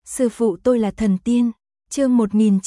Sư phụ tôi là thần tiên. Chương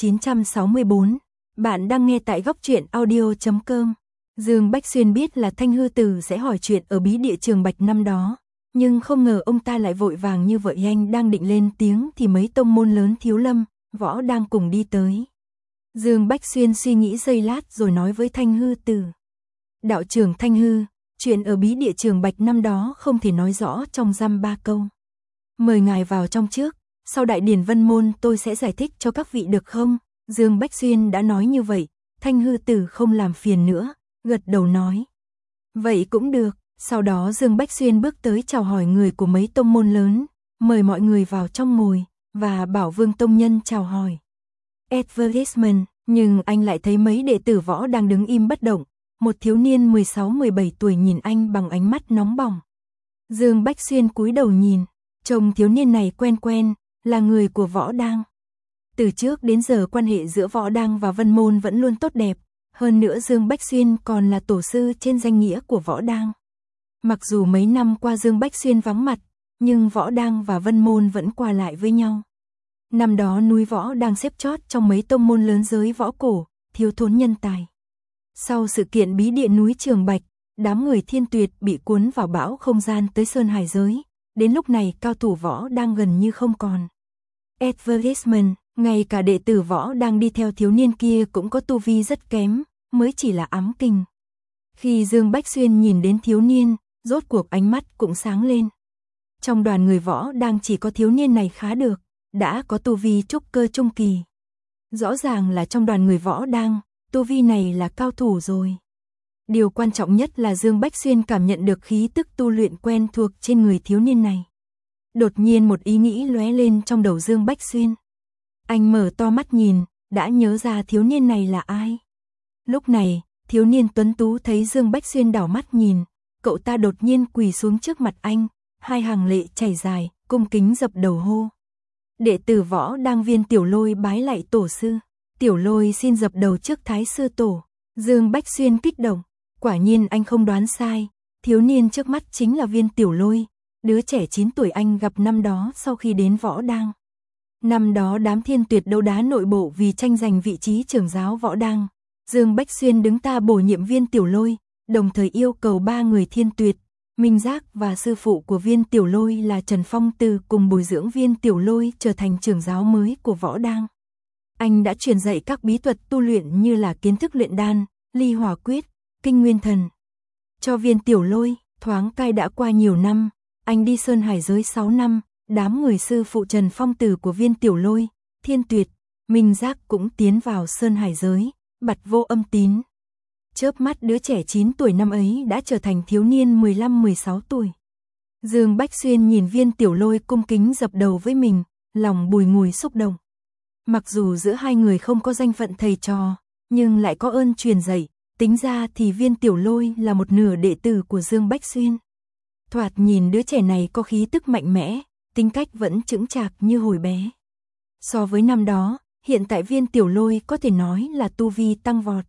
1964. Bạn đang nghe tại góc truyện audio.com. Dương Bách Xuyên biết là Thanh Hư Tử sẽ hỏi chuyện ở bí địa Trường Bạch năm đó, nhưng không ngờ ông ta lại vội vàng như vậy. Anh đang định lên tiếng thì mấy tông môn lớn Thiếu Lâm, Võ đang cùng đi tới. Dương Bách Xuyên suy nghĩ giây lát rồi nói với Thanh Hư Tử: Đạo trưởng Thanh Hư, chuyện ở bí địa Trường Bạch năm đó không thể nói rõ trong dăm ba câu. Mời ngài vào trong trước, sau đại điển Vân Môn tôi sẽ giải thích cho các vị được không? Dương Bách Xuyên đã nói như vậy, Thanh Hư Tử không làm phiền nữa, gật đầu nói: Vậy cũng được. Sau đó Dương Bách Xuyên bước tới chào hỏi người của mấy tông môn lớn, mời mọi người vào trong ngồi, và bảo Vương tông nhân chào hỏi advertisement, nhưng anh lại thấy mấy đệ tử Võ đang đứng im bất động. Một thiếu niên 16-17 tuổi nhìn anh bằng ánh mắt nóng bỏng. Dương Bách Xuyên cúi đầu nhìn, trông thiếu niên này quen quen, là người của Võ Đang. Từ trước đến giờ quan hệ giữa Võ Đang và Vân Môn vẫn luôn tốt đẹp, hơn nữa Dương Bách Xuyên còn là tổ sư trên danh nghĩa của Võ Đang. Mặc dù mấy năm qua Dương Bách Xuyên vắng mặt, nhưng Võ Đang và Vân Môn vẫn qua lại với nhau. Năm đó núi Võ đang xếp chót trong mấy tông môn lớn giới võ cổ, thiếu thốn nhân tài. Sau sự kiện bí địa núi Trường Bạch, đám người Thiên Tuyệt bị cuốn vào bão không gian tới Sơn Hải giới. Đến lúc này cao thủ Võ đang gần như không còn. Advertisement, ngay cả đệ tử Võ đang đi theo thiếu niên kia cũng có tu vi rất kém, mới chỉ là ám kình. Khi Dương Bách Xuyên nhìn đến thiếu niên, rốt cuộc ánh mắt cũng sáng lên. Trong đoàn người Võ đang chỉ có thiếu niên này khá được, đã có tu vi trúc cơ trung kỳ. Rõ ràng là trong đoàn người Võ đang, tu vi này là cao thủ rồi. Điều quan trọng nhất là Dương Bách Xuyên cảm nhận được khí tức tu luyện quen thuộc trên người thiếu niên này. Đột nhiên một ý nghĩ lóe lên trong đầu Dương Bách Xuyên. Anh mở to mắt nhìn, đã nhớ ra thiếu niên này là ai. Lúc này, thiếu niên tuấn tú thấy Dương Bách Xuyên đảo mắt nhìn, cậu ta đột nhiên quỳ xuống trước mặt anh, hai hàng lệ chảy dài, cung kính dập đầu hô: Đệ tử Võ Đang Viên Tiểu Lôi bái lạy tổ sư. Tiểu Lôi xin dập đầu trước Thái sư tổ. Dương Bách Xuyên kích động, quả nhiên anh không đoán sai, thiếu niên trước mắt chính là Viên Tiểu Lôi, đứa trẻ 9 tuổi anh gặp năm đó sau khi đến Võ Đang. Năm đó đám Thiên Tuyệt đấu đá nội bộ vì tranh giành vị trí trưởng giáo Võ Đang. Dương Bách Xuyên đứng ta bổ nhiệm Viên Tiểu Lôi, đồng thời yêu cầu 3 người Thiên Tuyệt, Minh Giác và sư phụ của Viên Tiểu Lôi là Trần Phong Từ cùng bồi dưỡng Viên Tiểu Lôi trở thành trưởng giáo mới của Võ Đang. Anh đã truyền dạy các bí thuật tu luyện như là kiến thức luyện đan, ly hỏa quyết, kinh nguyên thần cho Viên Tiểu Lôi. Thoáng cai đã qua nhiều năm, anh đi Sơn Hải giới 6 năm, đám người sư phụ Trần Phong Từ của Viên Tiểu Lôi, Thiên Tuyệt, Minh Giác cũng tiến vào Sơn Hải giới, bặt vô âm tín. Chớp mắt đứa trẻ 9 tuổi năm ấy đã trở thành thiếu niên 15-16 tuổi. Dương Bách Xuyên nhìn Viên Tiểu Lôi cung kính dập đầu với mình, lòng bùi ngùi xúc động. Mặc dù giữa hai người không có danh phận thầy trò, nhưng lại có ơn truyền dạy, tính ra thì Viên Tiểu Lôi là một nửa đệ tử của Dương Bách Xuyên. Thoạt nhìn đứa trẻ này có khí tức mạnh mẽ, tính cách vẫn chững chạc như hồi bé. So với năm đó, hiện tại Viên Tiểu Lôi có thể nói là tu vi tăng vọt.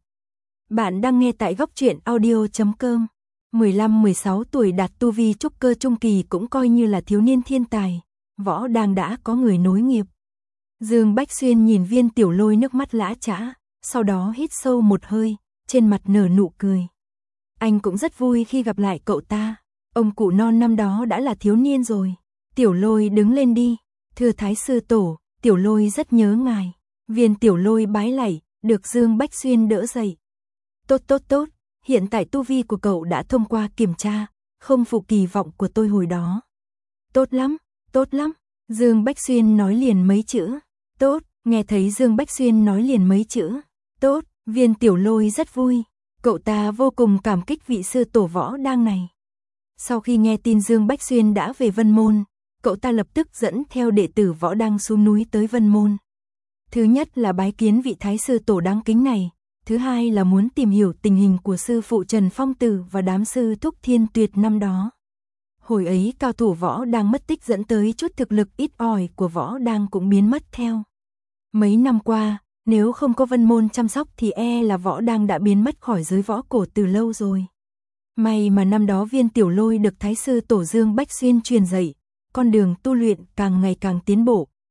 Bạn đang nghe tại góc truyện audio.com. 15-16 tuổi đạt tu vi trúc cơ trung kỳ cũng coi như là thiếu niên thiên tài, Võ Đang đã có người nối nghiệp. Dương Bách Xuyên nhìn Viên Tiểu Lôi nước mắt lã chã, sau đó hít sâu một hơi, trên mặt nở nụ cười. Anh cũng rất vui khi gặp lại cậu ta, ông cụ non năm đó đã là thiếu niên rồi. Tiểu Lôi đứng lên đi, thưa Thái sư tổ, Tiểu Lôi rất nhớ ngài. Viên Tiểu Lôi bái lạy, được Dương Bách Xuyên đỡ dậy. Tốt, hiện tại tu vi của cậu đã thông qua kiểm tra, không phụ kỳ vọng của tôi hồi đó. Tốt lắm, Dương Bách Xuyên nói liền mấy chữ. Tốt, nghe thấy Dương Bách Xuyên nói liền mấy chữ. Tốt, Viên Tiểu Lôi rất vui, cậu ta vô cùng cảm kích vị sư tổ Võ Đang này. Sau khi nghe tin Dương Bách Xuyên đã về Vân Môn, cậu ta lập tức dẫn theo đệ tử Võ Đang xuống núi tới Vân Môn. Thứ nhất là bái kiến vị Thái sư tổ đáng kính này. Thứ hai là muốn tìm hiểu tình hình của sư phụ Trần Phong Tử và đám sư thúc Thiên Tuyệt năm đó. Hồi ấy cao thủ Võ Đang mất tích dẫn tới chút thực lực ít ỏi của Võ Đang cũng biến mất theo. Mấy năm qua, nếu không có Vân Môn chăm sóc thì là Võ Đang đã biến mất khỏi giới võ cổ từ lâu rồi. May mà năm đó Viên Tiểu Lôi được Thái sư tổ Dương Bách Xuyên truyền dạy, con đường tu luyện càng ngày càng tiến bộ,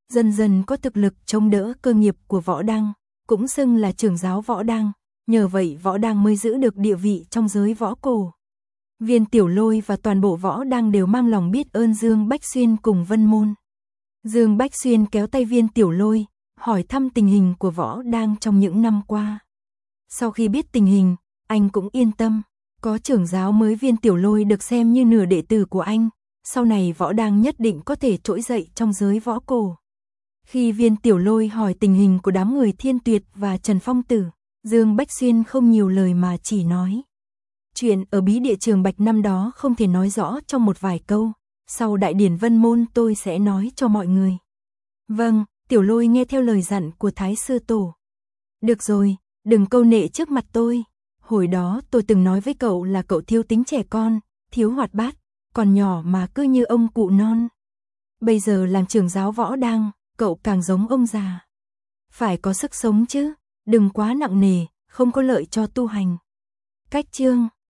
dần dần có thực lực chống đỡ cơ nghiệp của Võ Đăng, cũng xưng là trưởng giáo Võ Đăng, nhờ vậy Võ Đăng mới giữ được địa vị trong giới võ cổ. Viên Tiểu Lôi và toàn bộ Võ Đăng đều mang lòng biết ơn Dương Bách Xuyên cùng Vân Môn. Dương Bách Xuyên kéo tay Viên Tiểu Lôi, hỏi thăm tình hình của Võ Đăng trong những năm qua. Sau khi biết tình hình, anh cũng yên tâm, có trưởng giáo mới Viên Tiểu Lôi được xem như nửa đệ tử của anh, sau này Võ Đăng nhất định có thể trỗi dậy trong giới võ cổ. Khi Viên Tiểu Lôi hỏi tình hình của đám người Thiên Tuyệt và Trần Phong Tử, Dương Bách Xuyên không nhiều lời mà chỉ nói. Chuyện ở bí địa Trường Bạch năm đó không thể nói rõ trong một vài câu, sau đại điển Vân Môn tôi sẽ nói cho mọi người. Vâng, Tiểu Lôi nghe theo lời dặn của Thái Sư Tổ. Được rồi, đừng câu nệ trước mặt tôi. Hồi đó tôi từng nói với cậu là cậu thiếu tính trẻ con, thiếu hoạt bát, còn nhỏ mà cứ như ông cụ non. Bây giờ làm trưởng giáo Võ Đăng, cậu càng giống ông già. Phải có sức sống chứ, đừng quá nặng nề, không có lợi cho tu hành. Cách chương